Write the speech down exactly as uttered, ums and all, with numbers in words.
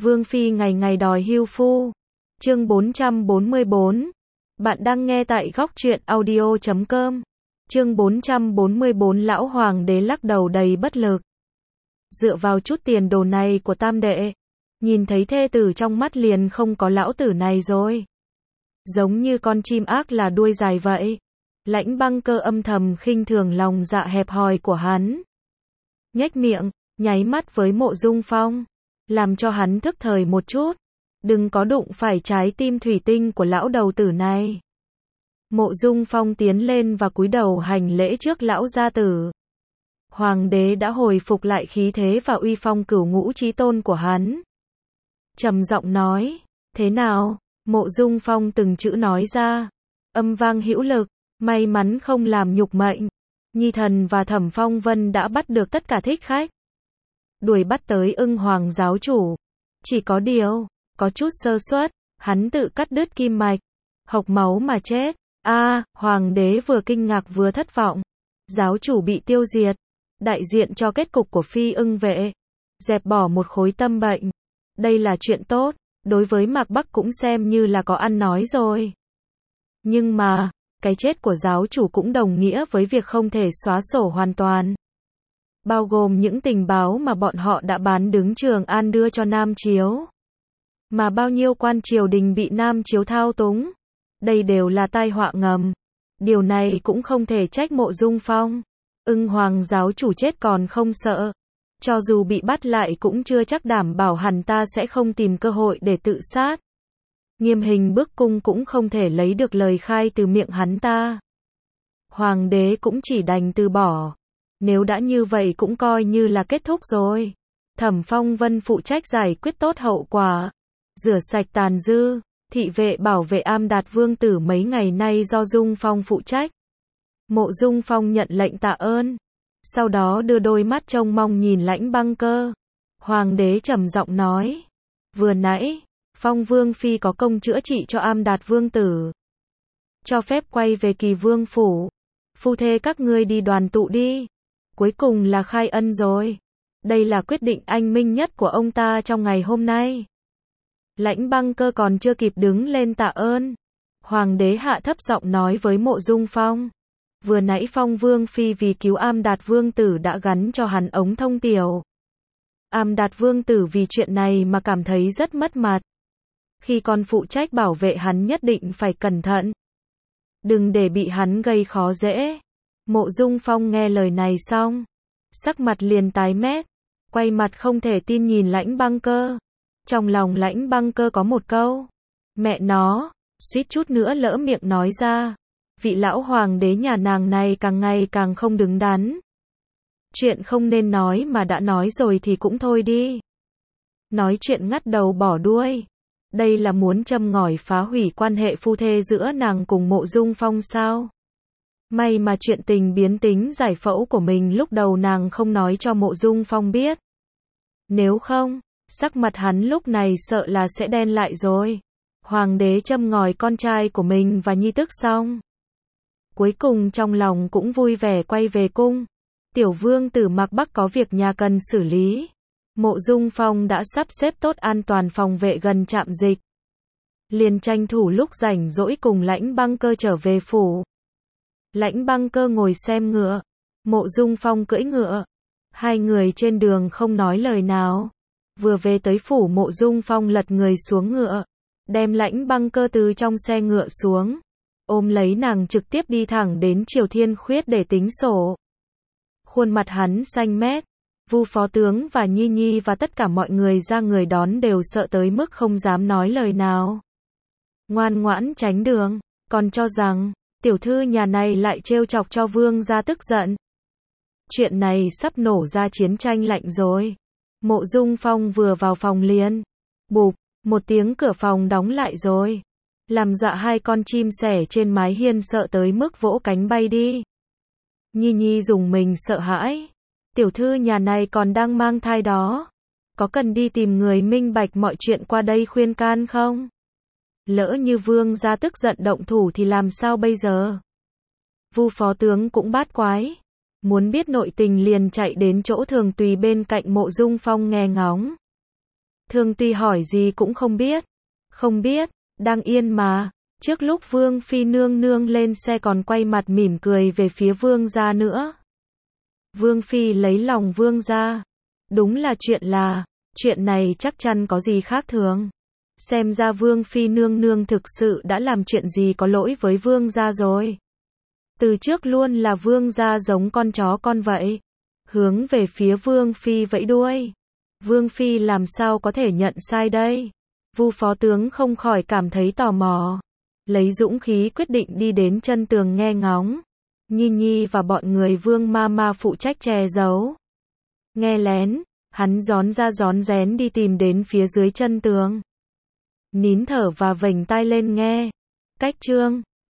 Vương Phi ngày ngày đòi hưu phu. Chương bốn trăm bốn mươi bốn. Bạn đang nghe tại góc truyện audio chấm com. Chương bốn trăm bốn mươi bốn. Lão Hoàng đế lắc đầu đầy bất lực. Dựa vào chút tiền đồ này của tam đệ, nhìn thấy thê tử trong mắt liền không có lão tử này rồi. Giống như con chim ác là đuôi dài vậy. Lãnh Băng Cơ âm thầm khinh thường lòng dạ hẹp hòi của hắn. Nhếch miệng, nháy mắt với Mộ Dung Phong, làm cho hắn thức thời một chút, đừng có đụng phải trái tim thủy tinh của lão đầu tử này. Mộ Dung Phong tiến lên và cúi đầu hành lễ trước lão gia tử. Hoàng đế đã hồi phục lại khí thế và uy phong cửu ngũ chí tôn của hắn. Trầm giọng nói, thế nào? Mộ Dung Phong từng chữ nói ra, âm vang hữu lực, may mắn không làm nhục mệnh. Nhi thần và Thẩm Phong Vân đã bắt được tất cả thích khách, đuổi bắt tới Ưng Hoàng giáo chủ. Chỉ có điều, có chút sơ suất, hắn tự cắt đứt kim mạch, hộc máu mà chết. A, à, Hoàng đế vừa kinh ngạc vừa thất vọng. Giáo chủ bị tiêu diệt, đại diện cho kết cục của Phi Ưng vệ, dẹp bỏ một khối tâm bệnh. Đây là chuyện tốt, đối với Mạc Bắc cũng xem như là có ăn nói rồi. Nhưng mà, cái chết của giáo chủ cũng đồng nghĩa với việc không thể xóa sổ hoàn toàn. Bao gồm những tình báo mà bọn họ đã bán đứng Trường An đưa cho Nam Chiếu. Mà bao nhiêu quan triều đình bị Nam Chiếu thao túng. Đây đều là tai họa ngầm. Điều này cũng không thể trách Mộ Dung Phong. Ưng Hoàng giáo chủ chết còn không sợ. Cho dù bị bắt lại cũng chưa chắc đảm bảo hắn ta sẽ không tìm cơ hội để tự sát. Nghiêm Hình bức cung cũng không thể lấy được lời khai từ miệng hắn ta. Hoàng đế cũng chỉ đành từ bỏ. Nếu đã như vậy cũng coi như là kết thúc rồi. Thẩm Phong Vân phụ trách giải quyết tốt hậu quả, rửa sạch tàn dư. Thị vệ bảo vệ Am Đạt Vương tử mấy ngày nay do Dung Phong phụ trách. Mộ Dung Phong nhận lệnh tạ ơn, sau đó đưa đôi mắt trông mong nhìn Lãnh Băng Cơ. Hoàng đế trầm giọng nói, vừa nãy Phong Vương Phi có công chữa trị cho Am Đạt Vương tử, cho phép quay về Kỳ Vương phủ. Phu thê các ngươi đi đoàn tụ đi. Cuối cùng là khai ân rồi. Đây là quyết định anh minh nhất của ông ta trong ngày hôm nay. Lãnh Băng Cơ còn chưa kịp đứng lên tạ ơn, Hoàng đế hạ thấp giọng nói với Mộ Dung Phong, vừa nãy Phong Vương Phi vì cứu Am Đạt Vương tử đã gắn cho hắn ống thông tiểu. Am Đạt Vương tử vì chuyện này mà cảm thấy rất mất mặt. Khi còn phụ trách bảo vệ hắn nhất định phải cẩn thận, đừng để bị hắn gây khó dễ. Mộ Dung Phong nghe lời này xong, sắc mặt liền tái mét, quay mặt không thể tin nhìn Lãnh Băng Cơ. Trong lòng Lãnh Băng Cơ có một câu, mẹ nó, suýt chút nữa lỡ miệng nói ra. Vị lão hoàng đế nhà nàng này càng ngày càng không đứng đắn. Chuyện không nên nói mà đã nói rồi thì cũng thôi đi. Nói chuyện ngắt đầu bỏ đuôi. Đây là muốn châm ngòi phá hủy quan hệ phu thê giữa nàng cùng Mộ Dung Phong sao? May mà chuyện tình biến tính giải phẫu của mình lúc đầu nàng không nói cho Mộ Dung Phong biết. Nếu không, sắc mặt hắn lúc này sợ là sẽ đen lại rồi. Hoàng đế châm ngòi con trai của mình và nhi tức xong, cuối cùng trong lòng cũng vui vẻ quay về cung. Tiểu vương tử Mạc Bắc có việc nhà cần xử lý. Mộ Dung Phong đã sắp xếp tốt an toàn phòng vệ gần trạm dịch, liền tranh thủ lúc rảnh rỗi cùng Lãnh Băng Cơ trở về phủ. Lãnh Băng Cơ ngồi xem ngựa, Mộ Dung Phong cưỡi ngựa. Hai người trên đường không nói lời nào. Vừa về tới phủ, Mộ Dung Phong lật người xuống ngựa, đem Lãnh Băng Cơ từ trong xe ngựa xuống, ôm lấy nàng trực tiếp đi thẳng đến Triều Thiên Khuyết để tính sổ. Khuôn mặt hắn xanh mét, Vu phó tướng và Nhi Nhi và tất cả mọi người ra người đón đều sợ tới mức không dám nói lời nào. Ngoan ngoãn tránh đường, còn cho rằng tiểu thư nhà này lại trêu chọc cho vương gia tức giận. Chuyện này sắp nổ ra chiến tranh lạnh rồi. Mộ Dung Phong vừa vào phòng liền, bụp, một tiếng cửa phòng đóng lại rồi, làm dọa hai con chim sẻ trên mái hiên sợ tới mức vỗ cánh bay đi. Nhi Nhi dùng mình sợ hãi. Tiểu thư nhà này còn đang mang thai đó. Có cần đi tìm người minh bạch mọi chuyện qua đây khuyên can không? Lỡ như vương gia tức giận động thủ thì làm sao bây giờ? Vu phó tướng cũng bát quái, muốn biết nội tình liền chạy đến chỗ Thường Tùy bên cạnh Mộ Dung Phong nghe ngóng. Thương Ti hỏi gì cũng không biết. Không biết, đang yên mà. Trước lúc Vương Phi nương nương lên xe còn quay mặt mỉm cười về phía Vương gia nữa. Vương Phi lấy lòng Vương gia. Đúng là chuyện là, chuyện này chắc chắn có gì khác thường. Xem ra Vương Phi nương nương thực sự đã làm chuyện gì có lỗi với Vương gia rồi. Từ trước luôn là Vương gia giống con chó con vậy. Hướng về phía Vương Phi vẫy đuôi. Vương Phi làm sao có thể nhận sai đây? Vu phó tướng không khỏi cảm thấy tò mò. Lấy dũng khí quyết định đi đến chân tường nghe ngóng. Nhi Nhi và bọn người Vương ma ma phụ trách che giấu. Nghe lén, hắn rón ra rón rén đi tìm đến phía dưới chân tường. Nín thở và vểnh tai lên nghe. Cách chương